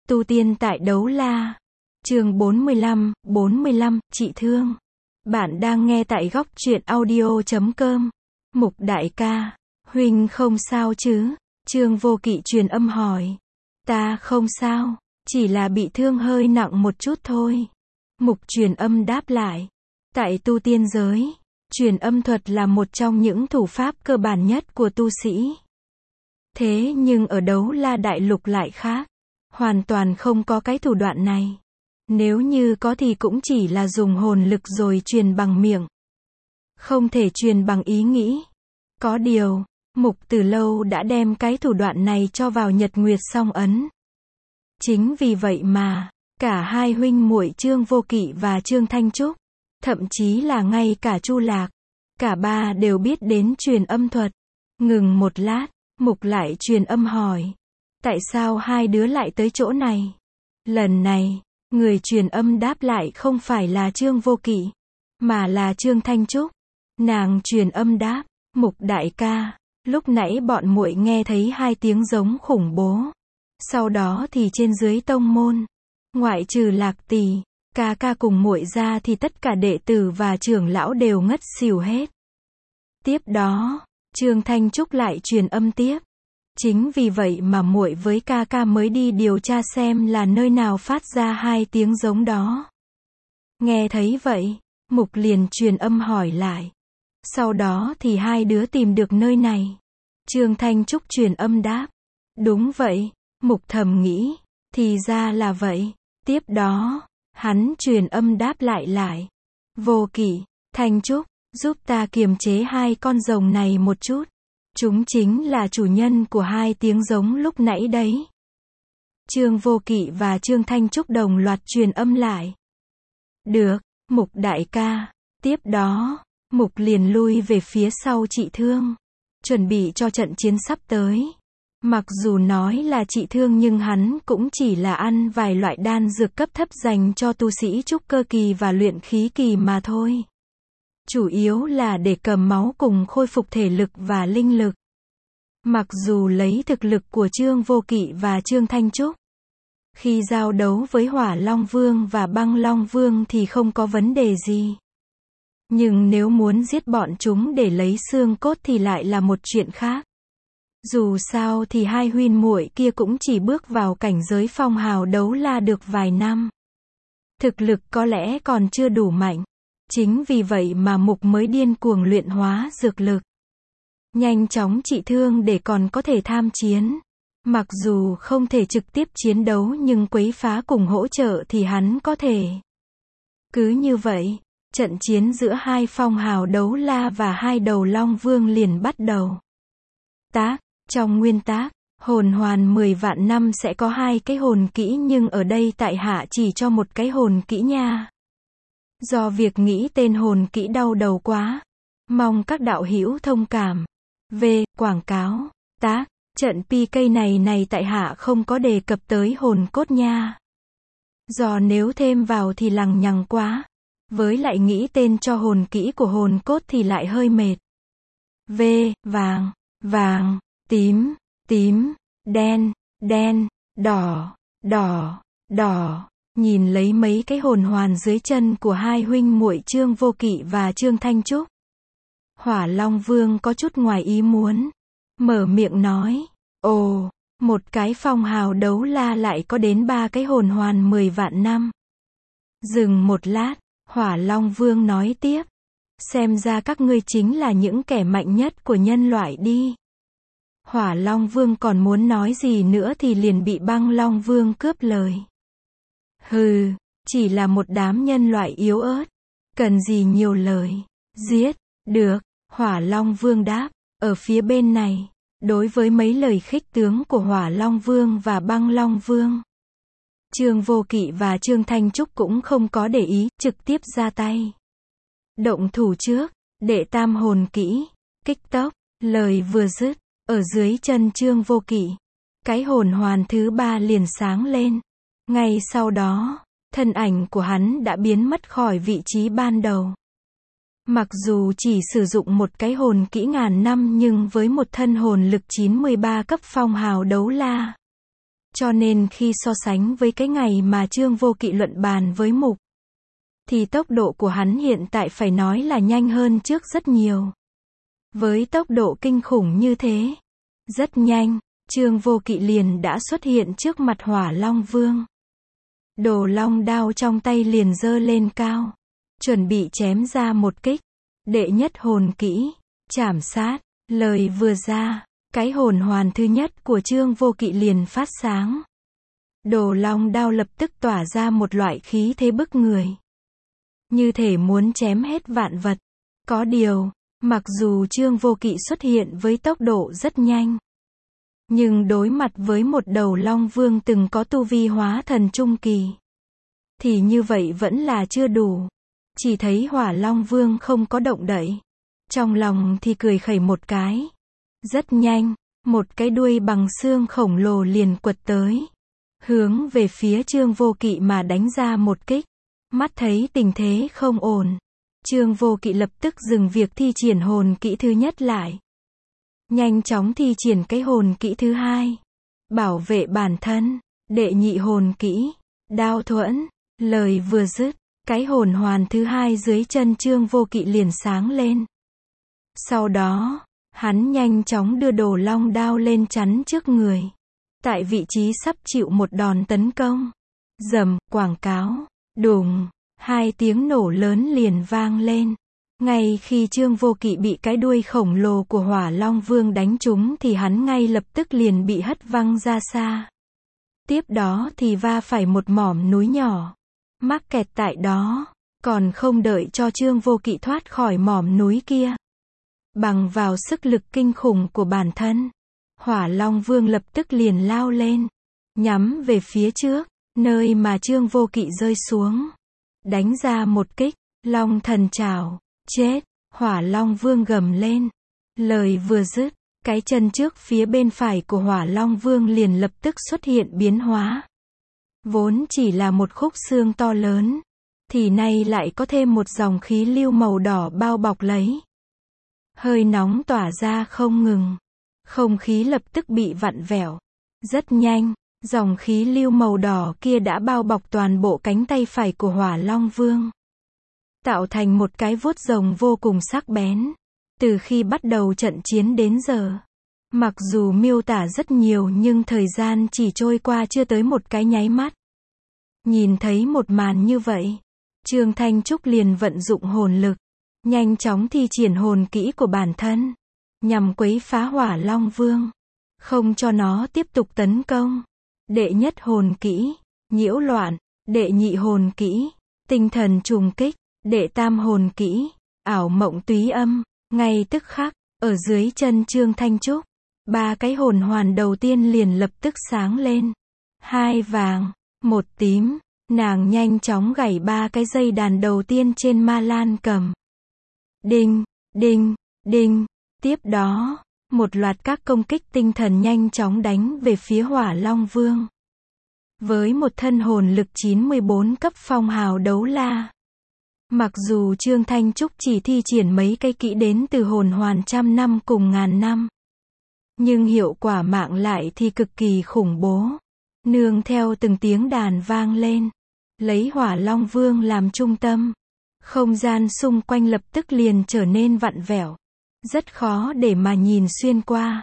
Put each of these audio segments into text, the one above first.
Tu tiên tại Đấu La. Chương 45, chị thương. Bạn đang nghe tại góc truyện audio.com. Mục đại ca, huynh không sao chứ? Trương Vô Kỵ truyền âm hỏi. Ta không sao, chỉ là bị thương hơi nặng một chút thôi. Mục truyền âm đáp lại. Tại tu tiên giới, truyền âm thuật là một trong những thủ pháp cơ bản nhất của tu sĩ. Thế nhưng ở Đấu La đại lục lại khác. Hoàn toàn không có cái thủ đoạn này. Nếu như có thì cũng chỉ là dùng hồn lực rồi truyền bằng miệng. Không thể truyền bằng ý nghĩ. Có điều, Mục từ lâu đã đem cái thủ đoạn này cho vào Nhật Nguyệt Song Ấn. Chính vì vậy mà, cả hai huynh muội Trương Vô Kỵ và Trương Thanh Trúc, thậm chí là ngay cả Chu Lạc, cả ba đều biết đến truyền âm thuật. Ngừng một lát, Mục lại truyền âm hỏi. Tại sao hai đứa lại tới chỗ này? Lần này, người truyền âm đáp lại không phải là Trương Vô Kỵ, mà là Trương Thanh Trúc. Nàng truyền âm đáp, Mục đại ca, lúc nãy bọn muội nghe thấy hai tiếng giống khủng bố. Sau đó thì trên dưới tông môn, ngoại trừ Lạc Tỳ, ca ca cùng muội ra thì tất cả đệ tử và trưởng lão đều ngất xỉu hết. Tiếp đó, Trương Thanh Trúc lại truyền âm tiếp. Chính vì vậy mà muội với ca ca mới đi điều tra xem là nơi nào phát ra hai tiếng giống đó. Nghe thấy vậy, Mục liền truyền âm hỏi lại. Sau đó thì hai đứa tìm được nơi này. Trương Thanh Trúc truyền âm đáp. Đúng vậy, Mục thầm nghĩ, thì ra là vậy. Tiếp đó, hắn truyền âm đáp lại. Vô Kỵ, Thanh Trúc, giúp ta kiềm chế hai con rồng này một chút. Chúng chính là chủ nhân của hai tiếng giống lúc nãy đấy. Trương Vô Kỵ và Trương Thanh Trúc đồng loạt truyền âm lại. Được, Mục đại ca. Tiếp đó, Mục liền lui về phía sau trị thương. Chuẩn bị cho trận chiến sắp tới. Mặc dù nói là trị thương nhưng hắn cũng chỉ là ăn vài loại đan dược cấp thấp dành cho tu sĩ trúc cơ kỳ và luyện khí kỳ mà thôi. Chủ yếu là để cầm máu cùng khôi phục thể lực và linh lực. Mặc dù lấy thực lực của Trương Vô Kỵ và Trương Thanh Trúc, khi giao đấu với Hỏa Long Vương và Băng Long Vương thì không có vấn đề gì. Nhưng nếu muốn giết bọn chúng để lấy xương cốt thì lại là một chuyện khác. Dù sao thì hai huynh muội kia cũng chỉ bước vào cảnh giới phong hào Đấu La được vài năm. Thực lực có lẽ còn chưa đủ mạnh. Chính vì vậy mà Mục mới điên cuồng luyện hóa dược lực. Nhanh chóng trị thương để còn có thể tham chiến. Mặc dù không thể trực tiếp chiến đấu nhưng quấy phá cùng hỗ trợ thì hắn có thể. Cứ như vậy, trận chiến giữa hai phong hào Đấu La và hai đầu Long Vương liền bắt đầu. Trong nguyên tác, hồn hoàn 10 vạn năm sẽ có hai cái hồn kỹ nhưng ở đây tại hạ chỉ cho một cái hồn kỹ nha. Do việc nghĩ tên hồn kỹ đau đầu quá. Mong các đạo hữu thông cảm. Quảng cáo. Trận PK này tại hạ không có đề cập tới hồn cốt nha. Do nếu thêm vào thì lằng nhằng quá. Với lại nghĩ tên cho hồn kỹ của hồn cốt thì lại hơi mệt. Vàng, tím, đen, đỏ. Nhìn lấy mấy cái hồn hoàn dưới chân của hai huynh muội Trương Vô Kỵ và Trương Thanh Trúc. Hỏa Long Vương có chút ngoài ý muốn. Mở miệng nói. Ồ, một cái phong hào Đấu La lại có đến 3 cái hồn hoàn 10 vạn năm. Dừng một lát, Hỏa Long Vương nói tiếp. Xem ra các ngươi chính là những kẻ mạnh nhất của nhân loại đi. Hỏa Long Vương còn muốn nói gì nữa thì liền bị Băng Long Vương cướp lời. Hừ, chỉ là một đám nhân loại yếu ớt. Cần gì nhiều lời. Giết, được, Hỏa Long Vương đáp. Ở phía bên này, đối với mấy lời khích tướng của Hỏa Long Vương và Băng Long Vương, Trương Vô Kỵ và Trương Thanh Trúc cũng không có để ý, trực tiếp ra tay. Động thủ trước, đệ tam hồn kỹ, kích tốc, lời vừa dứt, ở dưới chân Trương Vô Kỵ, cái hồn hoàn thứ 3 liền sáng lên. Ngay sau đó, thân ảnh của hắn đã biến mất khỏi vị trí ban đầu. Mặc dù chỉ sử dụng một cái hồn kỹ ngàn năm nhưng với một thân hồn lực 93 cấp phong hào Đấu La, Cho nên khi so sánh với cái ngày mà Trương Vô Kỵ luận bàn với Mục, thì tốc độ của hắn hiện tại phải nói là nhanh hơn trước rất nhiều. Với tốc độ kinh khủng như thế, rất nhanh, Trương Vô Kỵ liền đã xuất hiện trước mặt Hỏa Long Vương. Đồ long đao trong tay liền giơ lên cao, chuẩn bị chém ra một kích. Đệ nhất hồn kỹ, trảm sát. Lời vừa ra, cái hồn hoàn thứ nhất của Trương Vô Kỵ liền phát sáng. Đồ long đao lập tức tỏa ra một loại khí thế bức người, như thể muốn chém hết vạn vật. Có điều, mặc dù Trương Vô Kỵ xuất hiện với tốc độ rất nhanh, nhưng đối mặt với một đầu long vương từng có tu vi hóa thần trung kỳ, thì như vậy vẫn là chưa đủ. Chỉ thấy Hỏa Long Vương không có động đậy, trong lòng thì cười khẩy một cái. Rất nhanh, một cái đuôi bằng xương khổng lồ liền quật tới, hướng về phía Trương Vô Kỵ mà đánh ra một kích. Mắt thấy tình thế không ổn, Trương Vô Kỵ lập tức dừng việc thi triển hồn kỹ thứ nhất lại, nhanh chóng thi triển cái hồn kỹ thứ hai, bảo vệ bản thân. Đệ nhị hồn kỹ, đao thuẫn. Lời vừa dứt, cái hồn hoàn thứ hai dưới chân Trương Vô Kỵ liền sáng lên. Sau đó, hắn nhanh chóng đưa đồ long đao lên chắn trước người, tại vị trí sắp chịu một đòn tấn công. Rầm, quảng cáo, đùng, hai tiếng nổ lớn liền vang lên. Ngay khi Trương Vô Kỵ bị cái đuôi khổng lồ của Hỏa Long Vương đánh trúng thì hắn ngay lập tức liền bị hất văng ra xa. Tiếp đó thì va phải một mỏm núi nhỏ, mắc kẹt tại đó. Còn không đợi cho Trương Vô Kỵ thoát khỏi mỏm núi kia, bằng vào sức lực kinh khủng của bản thân, Hỏa Long Vương lập tức liền lao lên, nhắm về phía trước, nơi mà Trương Vô Kỵ rơi xuống, đánh ra một kích. Long thần trảo. Chết. Hỏa Long Vương gầm lên. Lời vừa dứt, cái chân trước phía bên phải của Hỏa Long Vương liền lập tức xuất hiện biến hóa. Vốn chỉ là một khúc xương to lớn, thì nay lại có thêm một dòng khí lưu màu đỏ bao bọc lấy. Hơi nóng tỏa ra không ngừng. Không khí lập tức bị vặn vẹo. Rất nhanh, dòng khí lưu màu đỏ kia đã bao bọc toàn bộ cánh tay phải của Hỏa Long Vương, tạo thành một cái vuốt rồng vô cùng sắc bén. Từ khi bắt đầu trận chiến đến giờ, mặc dù miêu tả rất nhiều nhưng thời gian chỉ trôi qua chưa tới một cái nháy mắt. Nhìn thấy một màn như vậy, Trương Thanh Trúc liền vận dụng hồn lực, nhanh chóng thi triển hồn kỹ của bản thân, nhằm quấy phá Hỏa Long Vương, không cho nó tiếp tục tấn công. Đệ nhất hồn kỹ, nhiễu loạn. Đệ nhị hồn kỹ, tinh thần trùng kích. Đệ tam hồn kỹ, ảo mộng túy âm. Ngay tức khắc, ở dưới chân Trương Thanh Trúc, ba cái hồn hoàn đầu tiên liền lập tức sáng lên. Hai vàng, một tím. Nàng nhanh chóng gảy ba cái dây đàn đầu tiên trên ma lan cầm. Đinh, đinh, đinh. Tiếp đó, một loạt các công kích tinh thần nhanh chóng đánh về phía Hỏa Long Vương. Với một thân hồn lực 94 cấp phong hào đấu la. Mặc dù Trương Thanh Trúc chỉ thi triển mấy cây kỹ đến từ hồn hoàn trăm năm cùng ngàn năm, nhưng hiệu quả mạng lại thì cực kỳ khủng bố. Nương theo từng tiếng đàn vang lên, lấy Hỏa Long Vương làm trung tâm, không gian xung quanh lập tức liền trở nên vặn vẹo, rất khó để mà nhìn xuyên qua.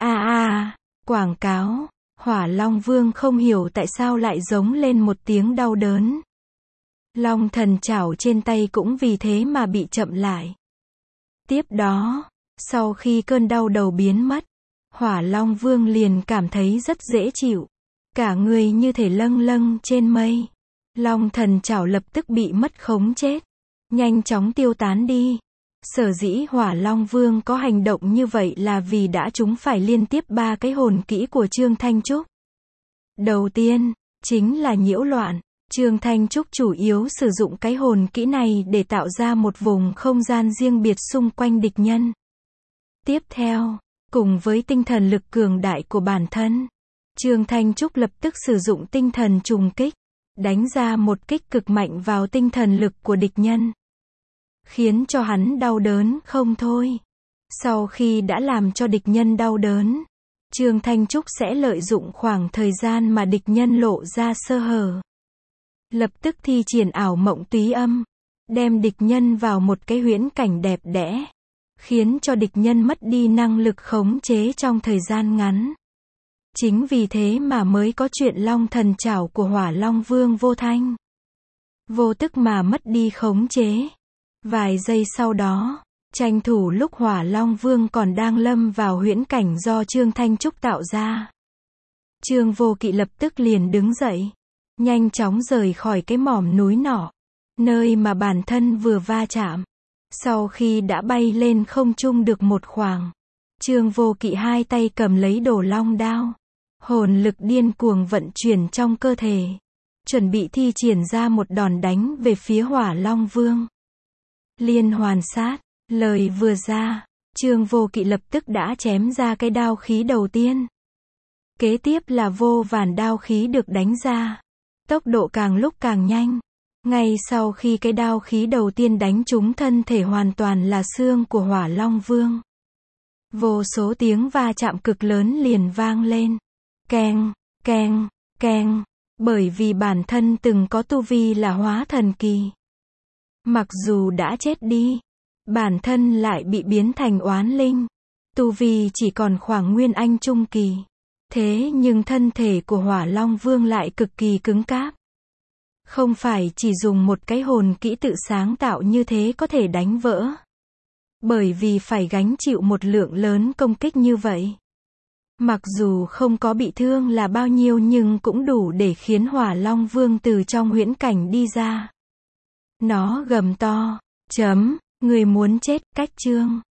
Quảng cáo. Hỏa Long Vương không hiểu tại sao lại giống lên một tiếng đau đớn. Long thần trảo trên tay cũng vì thế mà bị chậm lại. Tiếp đó, sau khi cơn đau đầu biến mất, Hỏa Long Vương liền cảm thấy rất dễ chịu, cả người như thể lâng lâng trên mây. Long thần trảo lập tức bị mất khống chết, nhanh chóng tiêu tán đi. Sở dĩ Hỏa Long Vương có hành động như vậy là vì đã trúng phải liên tiếp ba cái hồn kỹ của Trương Thanh Trúc. Đầu tiên, chính là nhiễu loạn. Trương Thanh Trúc chủ yếu sử dụng cái hồn kỹ này để tạo ra một vùng không gian riêng biệt xung quanh địch nhân. Tiếp theo, cùng với tinh thần lực cường đại của bản thân, Trương Thanh Trúc lập tức sử dụng tinh thần trùng kích, đánh ra một kích cực mạnh vào tinh thần lực của địch nhân, khiến cho hắn đau đớn không thôi. Sau khi đã làm cho địch nhân đau đớn, Trương Thanh Trúc sẽ lợi dụng khoảng thời gian mà địch nhân lộ ra sơ hở. Lập tức thi triển ảo mộng túy âm, đem địch nhân vào một cái huyễn cảnh đẹp đẽ, khiến cho địch nhân mất đi năng lực khống chế trong thời gian ngắn. Chính vì thế mà mới có chuyện long thần trảo của Hỏa Long Vương Vô Thanh. Vô tức mà mất đi khống chế. Vài giây sau đó, tranh thủ lúc Hỏa Long Vương còn đang lâm vào huyễn cảnh do Trương Thanh Trúc tạo ra. Trương Vô Kỵ lập tức liền đứng dậy, nhanh chóng rời khỏi cái mỏm núi nọ, nơi mà bản thân vừa va chạm. Sau khi đã bay lên không trung được một khoảng, Trương Vô Kỵ hai tay cầm lấy Đồ Long đao, hồn lực điên cuồng vận chuyển trong cơ thể, chuẩn bị thi triển ra một đòn đánh về phía Hỏa Long Vương. Liên hoàn sát, lời vừa ra, Trương Vô Kỵ lập tức đã chém ra cái đao khí đầu tiên. Kế tiếp là vô vàn đao khí được đánh ra, tốc độ càng lúc càng nhanh. Ngay sau khi cái đao khí đầu tiên đánh trúng thân thể hoàn toàn là xương của Hỏa Long Vương, vô số tiếng va chạm cực lớn liền vang lên. Keng, keng, keng, bởi vì bản thân từng có tu vi là hóa thần kỳ. Mặc dù đã chết đi, bản thân lại bị biến thành oán linh. Tu vi chỉ còn khoảng nguyên anh trung kỳ. Thế nhưng thân thể của Hỏa Long Vương lại cực kỳ cứng cáp. Không phải chỉ dùng một cái hồn kỹ tự sáng tạo như thế có thể đánh vỡ. Bởi vì phải gánh chịu một lượng lớn công kích như vậy. Mặc dù không có bị thương là bao nhiêu nhưng cũng đủ để khiến Hỏa Long Vương từ trong huyễn cảnh đi ra. Nó gầm to, người muốn chết, cách chương.